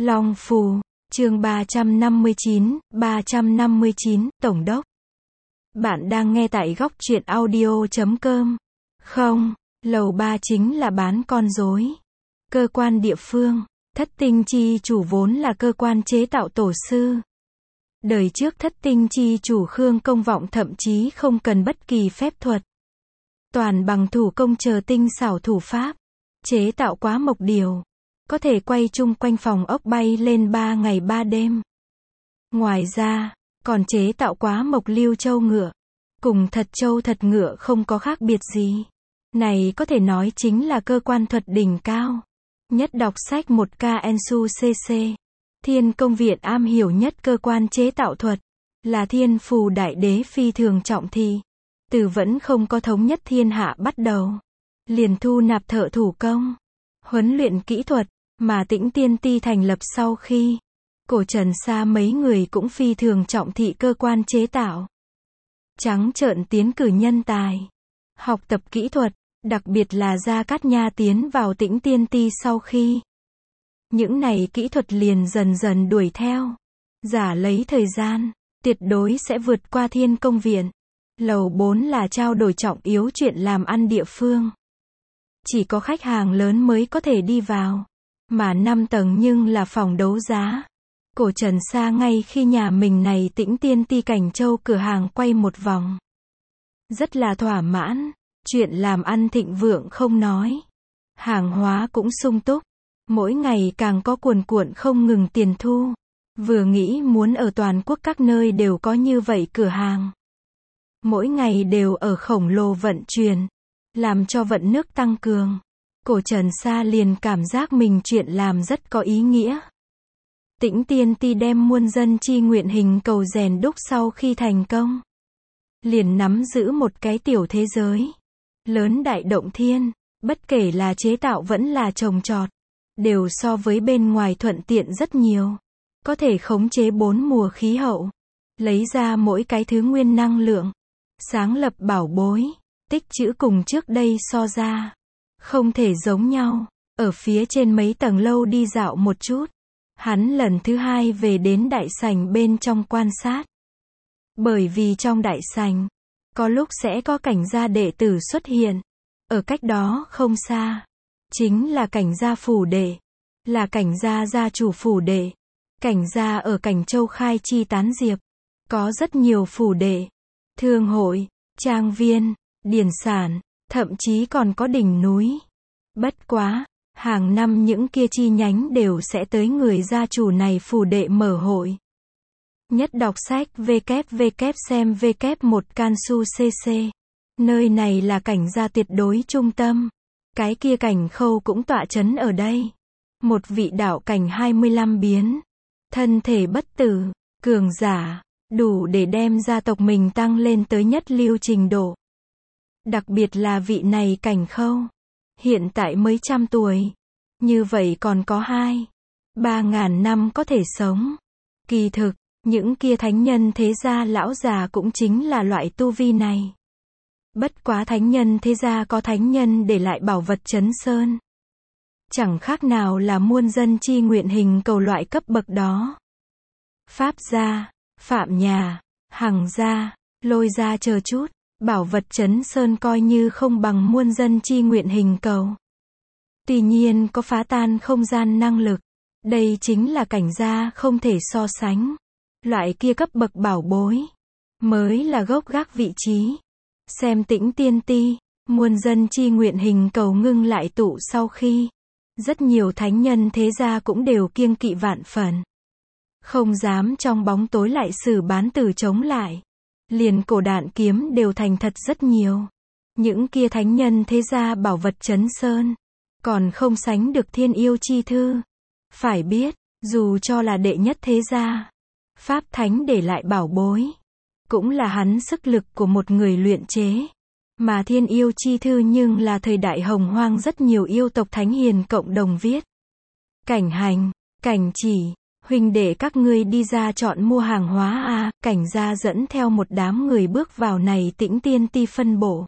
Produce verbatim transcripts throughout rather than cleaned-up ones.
Long Phù, chương ba trăm năm mươi chín, ba trăm năm mươi chín, Tổng đốc. Bạn đang nghe tại góc truyện audio chấm com. Không, lầu ba chính là bán con rối. Cơ quan địa phương, Thất Tinh Chi chủ vốn là cơ quan chế tạo tổ sư. Đời trước Thất Tinh Chi chủ Khương Công Vọng thậm chí không cần bất kỳ phép thuật. Toàn bằng thủ công chờ tinh xảo thủ pháp. Chế tạo quá mộc điều. Có thể quay chung quanh phòng ốc bay lên ba ngày ba đêm. Ngoài ra, còn chế tạo quá mộc lưu châu ngựa. Cùng thật châu thật ngựa không có khác biệt gì. Này có thể nói chính là cơ quan thuật đỉnh cao. Nhất đọc sách một K N S U C C. Thiên Công Viện am hiểu nhất cơ quan chế tạo thuật. Là thiên phù đại đế phi thường trọng thị. Từ vẫn không có thống nhất thiên hạ bắt đầu. Liền thu nạp thợ thủ công. Huấn luyện kỹ thuật. Mà Tĩnh Tiên Ti thành lập sau khi. Cổ Trần Sa mấy người cũng phi thường trọng thị cơ quan chế tạo. Trắng trợn tiến cử nhân tài. Học tập kỹ thuật. Đặc biệt là Gia Cát Nha tiến vào Tĩnh Tiên Ti sau khi. Những này kỹ thuật liền dần dần đuổi theo. Giả lấy thời gian. Tuyệt đối sẽ vượt qua Thiên Công Viện. Lầu bốn là trao đổi trọng yếu chuyện làm ăn địa phương. Chỉ có khách hàng lớn mới có thể đi vào. Mà năm tầng nhưng là phòng đấu giá. Cổ Trần Sa ngay khi nhà mình này Tĩnh Tiên Ti Cảnh Châu cửa hàng quay một vòng. Rất là thỏa mãn. Chuyện làm ăn thịnh vượng không nói. Hàng hóa cũng sung túc. Mỗi ngày càng có cuồn cuộn không ngừng tiền thu. Vừa nghĩ muốn ở toàn quốc các nơi đều có như vậy cửa hàng. Mỗi ngày đều ở khổng lồ vận chuyển. Làm cho vận nước tăng cường. Cổ Trần Sa liền cảm giác mình chuyện làm rất có ý nghĩa. Tĩnh Tiên Ti đem muôn dân chi nguyện hình cầu rèn đúc sau khi thành công. Liền nắm giữ một cái tiểu thế giới. Lớn đại động thiên. Bất kể là chế tạo vẫn là trồng trọt. Đều so với bên ngoài thuận tiện rất nhiều. Có thể khống chế bốn mùa khí hậu. Lấy ra mỗi cái thứ nguyên năng lượng. Sáng lập bảo bối. Tích trữ cùng trước đây so ra. Không thể giống nhau. Ở phía trên mấy tầng lâu đi dạo một chút. Hắn lần thứ hai về đến đại sảnh bên trong quan sát. Bởi vì trong đại sảnh, có lúc sẽ có cảnh gia đệ tử xuất hiện. Ở cách đó không xa. Chính là cảnh gia phủ đệ. Là cảnh gia gia chủ phủ đệ. Cảnh gia ở Cảnh Châu khai chi tán diệp. Có rất nhiều phủ đệ. Thương hội, trang viên, điển sản. Thậm chí còn có đỉnh núi. Bất quá, hàng năm những kia chi nhánh đều sẽ tới người gia chủ này phủ đệ mở hội. Nhất đọc sách W W W xem W một K N S U C C. Nơi này là cảnh gia tuyệt đối trung tâm. Cái kia Cảnh Khâu cũng tọa chấn ở đây. Một vị đạo cảnh hai mươi lăm biến. Thân thể bất tử, cường giả, đủ để đem gia tộc mình tăng lên tới nhất lưu trình độ. Đặc biệt là vị này Cảnh Khâu. Hiện tại mới trăm tuổi. Như vậy còn có hai, ba ngàn năm có thể sống. Kỳ thực, những kia thánh nhân thế gia lão già cũng chính là loại tu vi này. Bất quá thánh nhân thế gia có thánh nhân để lại bảo vật Trấn Sơn. Chẳng khác nào là muôn dân chi nguyện hình cầu loại cấp bậc đó. Pháp gia, Phạm nhà, Hằng gia, Lôi gia chờ chút. Bảo vật Trấn Sơn coi như không bằng muôn dân chi nguyện hình cầu. Tuy nhiên có phá tan không gian năng lực. Đây chính là cảnh gia không thể so sánh. Loại kia cấp bậc bảo bối. Mới là gốc gác vị trí. Xem Tĩnh Tiên Ti, muôn dân chi nguyện hình cầu ngưng lại tụ sau khi. Rất nhiều thánh nhân thế gia cũng đều kiêng kỵ vạn phần. Không dám trong bóng tối lại xử bán tử chống lại. Liền cổ đạn kiếm đều thành thật rất nhiều. Những kia thánh nhân thế gia bảo vật Trấn Sơn. Còn không sánh được Thiên Yêu Chi Thư. Phải biết, dù cho là đệ nhất thế gia. Pháp thánh để lại bảo bối. Cũng là hắn sức lực của một người luyện chế. Mà Thiên Yêu Chi Thư nhưng là thời đại hồng hoang rất nhiều yêu tộc thánh hiền cộng đồng viết. Cảnh Hành, Cảnh Chỉ. Huynh đệ các ngươi đi ra chọn mua hàng hóa a à, Cảnh gia dẫn theo một đám người bước vào này Tĩnh Tiên Ti phân bổ.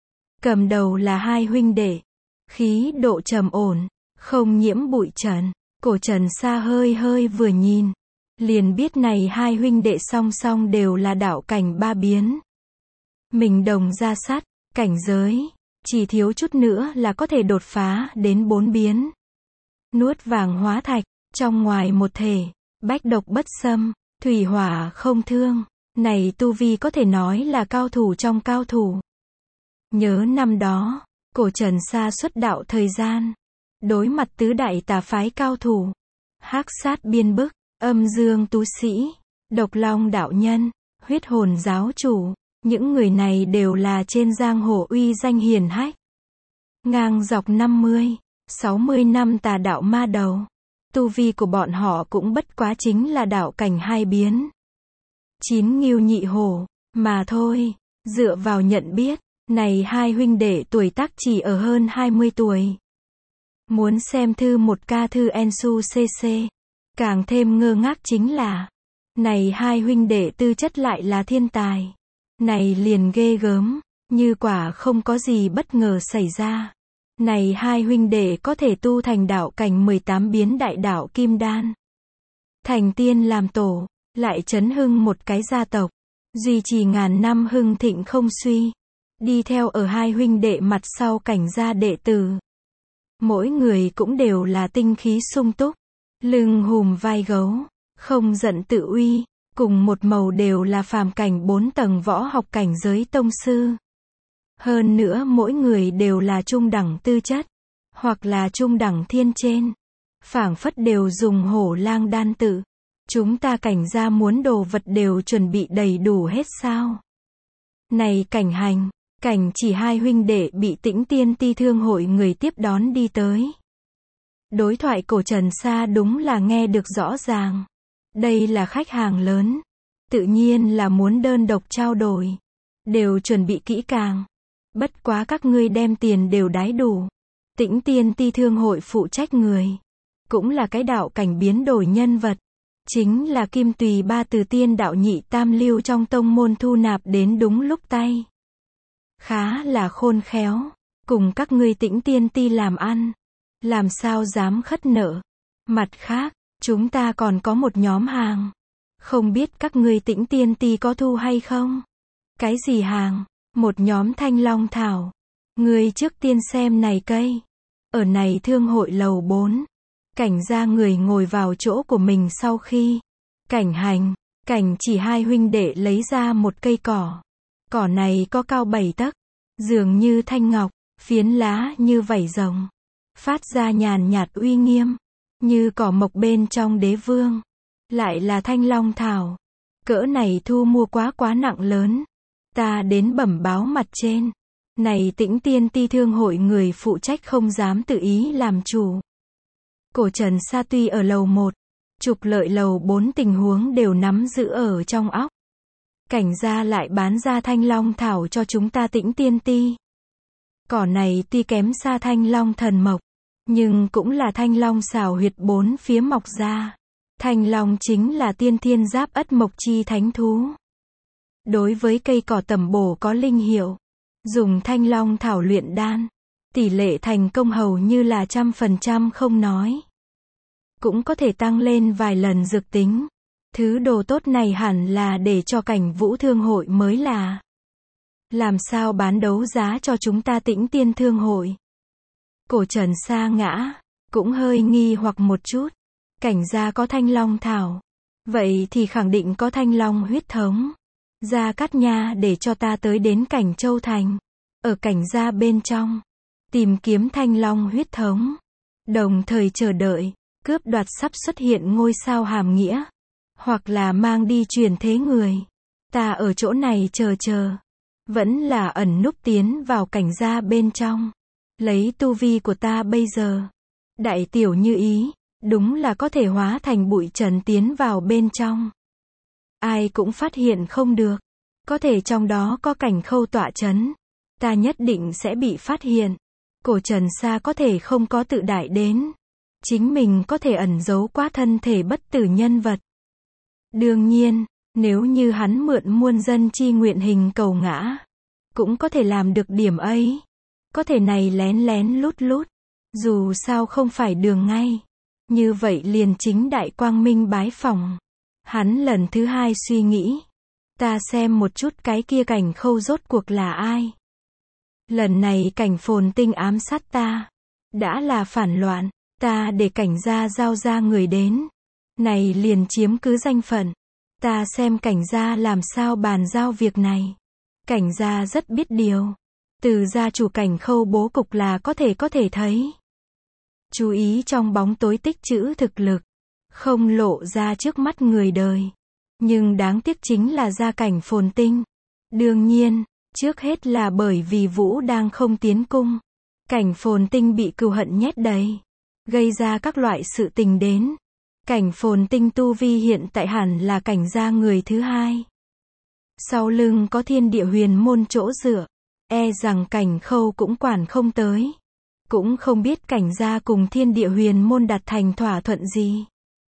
Cầm đầu là hai huynh đệ. Khí độ trầm ổn, không nhiễm bụi trần. Cổ Trần Sa hơi hơi vừa nhìn, liền biết này hai huynh đệ song song đều là đạo cảnh ba biến. Mình đồng ra sát, cảnh giới, chỉ thiếu chút nữa là có thể đột phá đến bốn biến. Nuốt vàng hóa thạch, trong ngoài một thể, bách độc bất xâm, thủy hỏa không thương, này tu vi có thể nói là cao thủ trong cao thủ. Nhớ năm đó, Cổ Trần Sa xuất đạo thời gian, đối mặt tứ đại tà phái cao thủ, Hắc Sát Biên Bức, Âm Dương Tu Sĩ, Độc Long đạo nhân, Huyết Hồn giáo chủ, những người này đều là trên giang hồ uy danh hiển hách. Ngang dọc năm mươi, sáu mươi năm tà đạo ma đầu, tu vi của bọn họ cũng bất quá chính là đạo cảnh hai biến. Chín ngưu nhị hổ, mà thôi, dựa vào nhận biết, này hai huynh đệ tuổi tác chỉ ở hơn hai mươi tuổi. Muốn xem thư một ca thư Ensu xê xê, càng thêm ngơ ngác chính là, này hai huynh đệ tư chất lại là thiên tài. Này liền ghê gớm, như quả không có gì bất ngờ xảy ra. Này hai huynh đệ có thể tu thành đạo cảnh mười tám biến đại đạo kim đan. Thành tiên làm tổ, lại chấn hưng một cái gia tộc, duy trì ngàn năm hưng thịnh không suy. Đi theo ở hai huynh đệ mặt sau cảnh gia đệ tử. Mỗi người cũng đều là tinh khí sung túc, lưng hùm vai gấu, không giận tự uy, cùng một màu đều là phàm cảnh bốn tầng võ học cảnh giới tông sư. Hơn nữa mỗi người đều là trung đẳng tư chất, hoặc là trung đẳng thiên trên. Phảng phất đều dùng hổ lang đan tự. Chúng ta cảnh gia muốn đồ vật đều chuẩn bị đầy đủ hết sao? Này cảnh hành, cảnh chỉ hai huynh đệ bị Tĩnh Tiên Ti Thương hội người tiếp đón đi tới. Đối thoại Cổ Trần Sa đúng là nghe được rõ ràng. Đây là khách hàng lớn, tự nhiên là muốn đơn độc trao đổi, đều chuẩn bị kỹ càng. Bất quá các ngươi đem tiền đều đái đủ. Tĩnh Tiên Ti Thương hội phụ trách người, cũng là cái đạo cảnh biến đổi nhân vật, chính là Kim Tùy Ba từ tiên đạo nhị tam lưu trong tông môn thu nạp đến đúng lúc tay. Khá là khôn khéo, cùng các ngươi Tĩnh Tiên Ti làm ăn, làm sao dám khất nợ. Mặt khác, chúng ta còn có một nhóm hàng, không biết các ngươi Tĩnh Tiên Ti có thu hay không? Cái gì hàng? Một nhóm thanh long thảo. Ngươi trước tiên xem này cây. Ở này thương hội lầu bốn. Cảnh gia người ngồi vào chỗ của mình sau khi. Cảnh hành, cảnh chỉ hai huynh đệ lấy ra một cây cỏ. Cỏ này có cao bảy tấc, dường như thanh ngọc, phiến lá như vảy rồng, phát ra nhàn nhạt uy nghiêm, như cỏ mộc bên trong đế vương. Lại là thanh long thảo. Cỡ này thu mua quá quá nặng lớn. Ta đến bẩm báo mặt trên. Này Tĩnh Tiên Ti Thương hội người phụ trách không dám tự ý làm chủ. Cổ Trần Sa tuy ở lầu một, trục lợi lầu bốn tình huống đều nắm giữ ở trong óc. Cảnh gia lại bán ra thanh long thảo cho chúng ta Tĩnh Tiên Ti. Cỏ này tuy kém xa thanh long thần mộc, nhưng cũng là thanh long xảo huyệt bốn phía mọc ra. Thanh long chính là tiên thiên giáp ất mộc chi thánh thú. Đối với cây cỏ tầm bổ có linh hiệu, dùng thanh long thảo luyện đan, tỷ lệ thành công hầu như là trăm phần trăm không nói. Cũng có thể tăng lên vài lần dược tính. Thứ đồ tốt này hẳn là để cho Cảnh Vũ Thương hội mới là. Làm sao bán đấu giá cho chúng ta Tĩnh Tiên Thương hội? Cổ Trần Sa ngã, cũng hơi nghi hoặc một chút. Cảnh gia có thanh long thảo, vậy thì khẳng định có thanh long huyết thống. Gia Cát Nha để cho ta tới đến Cảnh Châu Thành, ở cảnh gia bên trong, tìm kiếm thanh long huyết thống, đồng thời chờ đợi, cướp đoạt sắp xuất hiện ngôi sao hàm nghĩa, hoặc là mang đi truyền thế người. Ta ở chỗ này chờ chờ, vẫn là ẩn núp tiến vào cảnh gia bên trong, lấy tu vi của ta bây giờ, đại tiểu như ý, đúng là có thể hóa thành bụi trần tiến vào bên trong. Ai cũng phát hiện không được, có thể trong đó có Cảnh Khâu tọa chấn, ta nhất định sẽ bị phát hiện. Cổ Trần Sa có thể không có tự đại đến, chính mình có thể ẩn giấu quá thân thể bất tử nhân vật. Đương nhiên, nếu như hắn mượn muôn dân chi nguyện hình cầu ngã, cũng có thể làm được điểm ấy. Có thể này lén lén lút lút, dù sao không phải đường ngay. Như vậy liền chính đại quang minh bái phỏng. Hắn lần thứ hai suy nghĩ. Ta xem một chút cái kia Cảnh Khâu rốt cuộc là ai. Lần này Cảnh Phồn Tinh ám sát ta. Đã là phản loạn. Ta để Cảnh gia giao ra người đến. Này liền chiếm cứ danh phận. Ta xem Cảnh gia làm sao bàn giao việc này. Cảnh gia rất biết điều. Từ gia chủ Cảnh Khâu bố cục là có thể có thể thấy. Chú ý trong bóng tối tích trữ thực lực. Không lộ ra trước mắt người đời. Nhưng đáng tiếc chính là gia Cảnh Phồn Tinh. Đương nhiên, trước hết là bởi vì Vũ đang không tiến cung. Cảnh Phồn Tinh bị cừu hận nhét đầy. Gây ra các loại sự tình đến. Cảnh Phồn Tinh tu vi hiện tại hẳn là Cảnh gia người thứ hai. Sau lưng có thiên địa huyền môn chỗ dựa. E rằng Cảnh Khâu cũng quản không tới. Cũng không biết Cảnh gia cùng thiên địa huyền môn đặt thành thỏa thuận gì.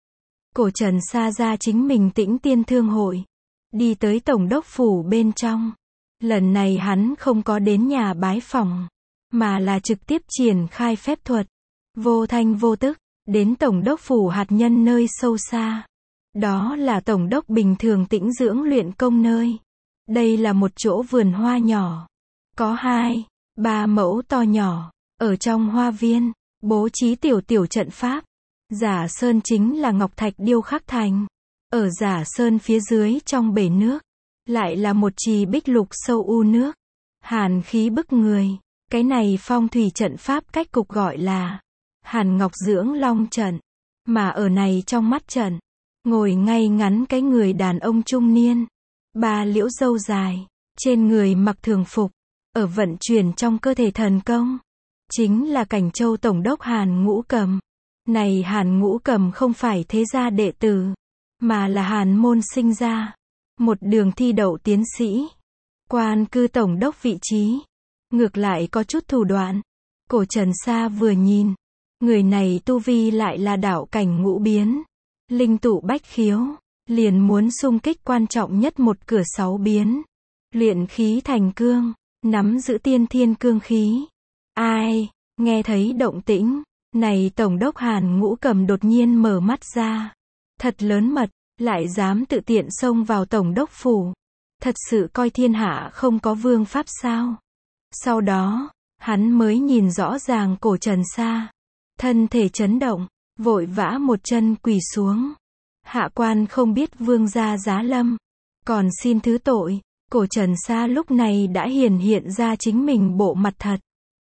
Cổ Trần Sa ra chính mình Tĩnh Tiên Thương hội. Đi tới tổng đốc phủ bên trong. Lần này hắn không có đến nhà bái phỏng. Mà là trực tiếp triển khai phép thuật. Vô thanh vô tức. Đến tổng đốc phủ hạt nhân nơi sâu xa. Đó là tổng đốc bình thường tĩnh dưỡng luyện công nơi. Đây là một chỗ vườn hoa nhỏ. Có hai, ba mẫu to nhỏ. Ở trong hoa viên, bố trí tiểu tiểu trận pháp. Giả sơn chính là ngọc thạch điêu khắc thành. Ở giả sơn phía dưới trong bể nước. Lại là một trì bích lục sâu u nước. Hàn khí bức người. Cái này phong thủy trận pháp cách cục gọi là Hàn Ngọc Dưỡng Long trận. Mà ở này trong mắt trận, ngồi ngay ngắn cái người đàn ông trung niên. Ba liễu râu dài. Trên người mặc thường phục. Ở vận chuyển trong cơ thể thần công. Chính là Cảnh Châu Tổng đốc Hàn Ngũ Cầm. Này Hàn Ngũ Cầm không phải thế gia đệ tử. Mà là Hàn môn sinh ra. Một đường thi đậu tiến sĩ. Quan cư Tổng đốc vị trí. Ngược lại có chút thủ đoạn. Cổ Trần Sa vừa nhìn. Người này tu vi lại là đạo cảnh ngũ biến. Linh tụ bách khiếu. Liền muốn xung kích quan trọng nhất một cửa sáu biến. Luyện khí thành cương. Nắm giữ tiên thiên cương khí. Ai, nghe thấy động tĩnh. Này Tổng đốc Hàn Ngũ Cầm đột nhiên mở mắt ra. Thật lớn mật, lại dám tự tiện xông vào Tổng đốc phủ. Thật sự coi thiên hạ không có vương pháp sao. Sau đó, hắn mới nhìn rõ ràng Cổ Trần Sa. Thân thể chấn động, vội vã một chân quỳ xuống. Hạ quan không biết vương gia giá lâm. Còn xin thứ tội. Cổ Trần Sa lúc này đã hiển hiện ra chính mình bộ mặt thật.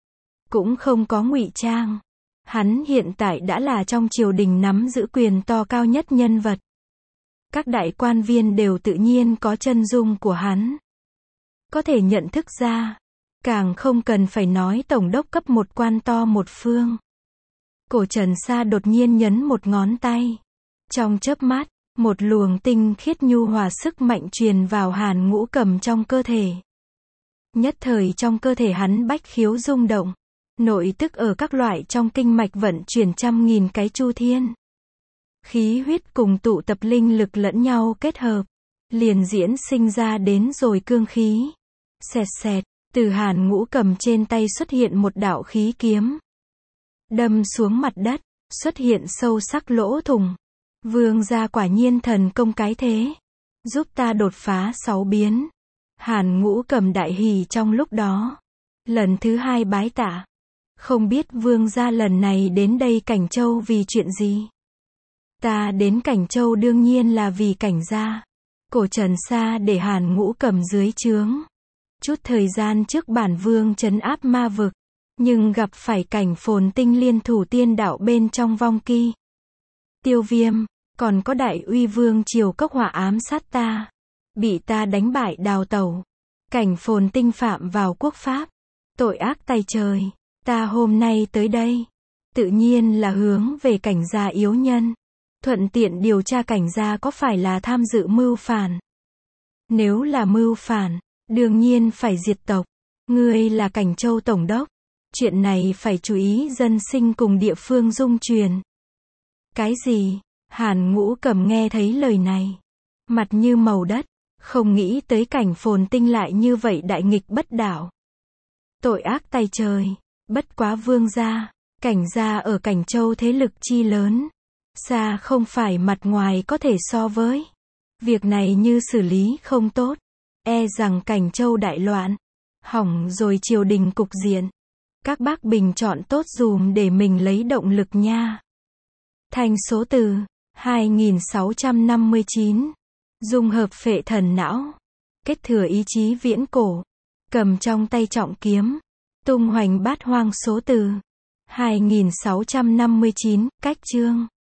Cũng không có ngụy trang. Hắn hiện tại đã là trong triều đình nắm giữ quyền to cao nhất nhân vật. Các đại quan viên đều tự nhiên có chân dung của hắn. Có thể nhận thức ra. Càng không cần phải nói tổng đốc cấp một quan to một phương. Cổ Trần Sa đột nhiên nhấn một ngón tay. Trong chớp mắt, một luồng tinh khiết nhu hòa sức mạnh truyền vào Hàn Ngũ Cầm trong cơ thể. Nhất thời trong cơ thể hắn bách khiếu rung động. Nội tức ở các loại trong kinh mạch vận chuyển trăm nghìn cái chu thiên. Khí huyết cùng tụ tập linh lực lẫn nhau kết hợp. Liền diễn sinh ra đến rồi cương khí. Xẹt xẹt, từ Hàn Ngũ Cầm trên tay xuất hiện một đạo khí kiếm. Đâm xuống mặt đất, xuất hiện sâu sắc lỗ thủng. Vương gia quả nhiên thần công cái thế. Giúp ta đột phá sáu biến. Hàn Ngũ Cầm đại hỉ trong lúc đó. Lần thứ hai bái tạ. Không biết vương gia lần này đến đây Cảnh Châu vì chuyện gì? Ta đến Cảnh Châu đương nhiên là vì Cảnh gia. Cổ Trần Sa để Hàn Ngũ Cầm dưới trướng. Chút thời gian trước bản vương trấn áp ma vực. Nhưng gặp phải Cảnh Phồn Tinh liên thủ tiên đạo bên trong vong ki. Tiêu Viêm, còn có đại uy vương triều cốc hỏa ám sát ta. Bị ta đánh bại đào tẩu. Cảnh Phồn Tinh phạm vào quốc pháp. Tội ác tày trời. Ta hôm nay tới đây. Tự nhiên là hướng về Cảnh gia yếu nhân. Thuận tiện điều tra Cảnh gia có phải là tham dự mưu phản. Nếu là mưu phản, đương nhiên phải diệt tộc. Ngươi là Cảnh Châu Tổng đốc. Chuyện này phải chú ý dân sinh cùng địa phương dung truyền. Cái gì? Hàn Ngũ Cầm nghe thấy lời này. Mặt như màu đất. Không nghĩ tới Cảnh Phồn Tinh lại như vậy đại nghịch bất đạo. Tội ác tày trời. Bất quá vương gia. Cảnh gia ở Cảnh Châu thế lực chi lớn. Xa không phải mặt ngoài có thể so với. Việc này như xử lý không tốt, e rằng Cảnh Châu đại loạn, hỏng rồi triều đình cục diện. Các bác bình chọn tốt dùm để mình lấy động lực nha. Thành số từ hai nghìn sáu trăm năm mươi chín. Dung hợp phệ thần não, kết thừa ý chí viễn cổ, cầm trong tay trọng kiếm, tung hoành bát hoang số từ hai nghìn sáu trăm năm mươi chín. Cách chương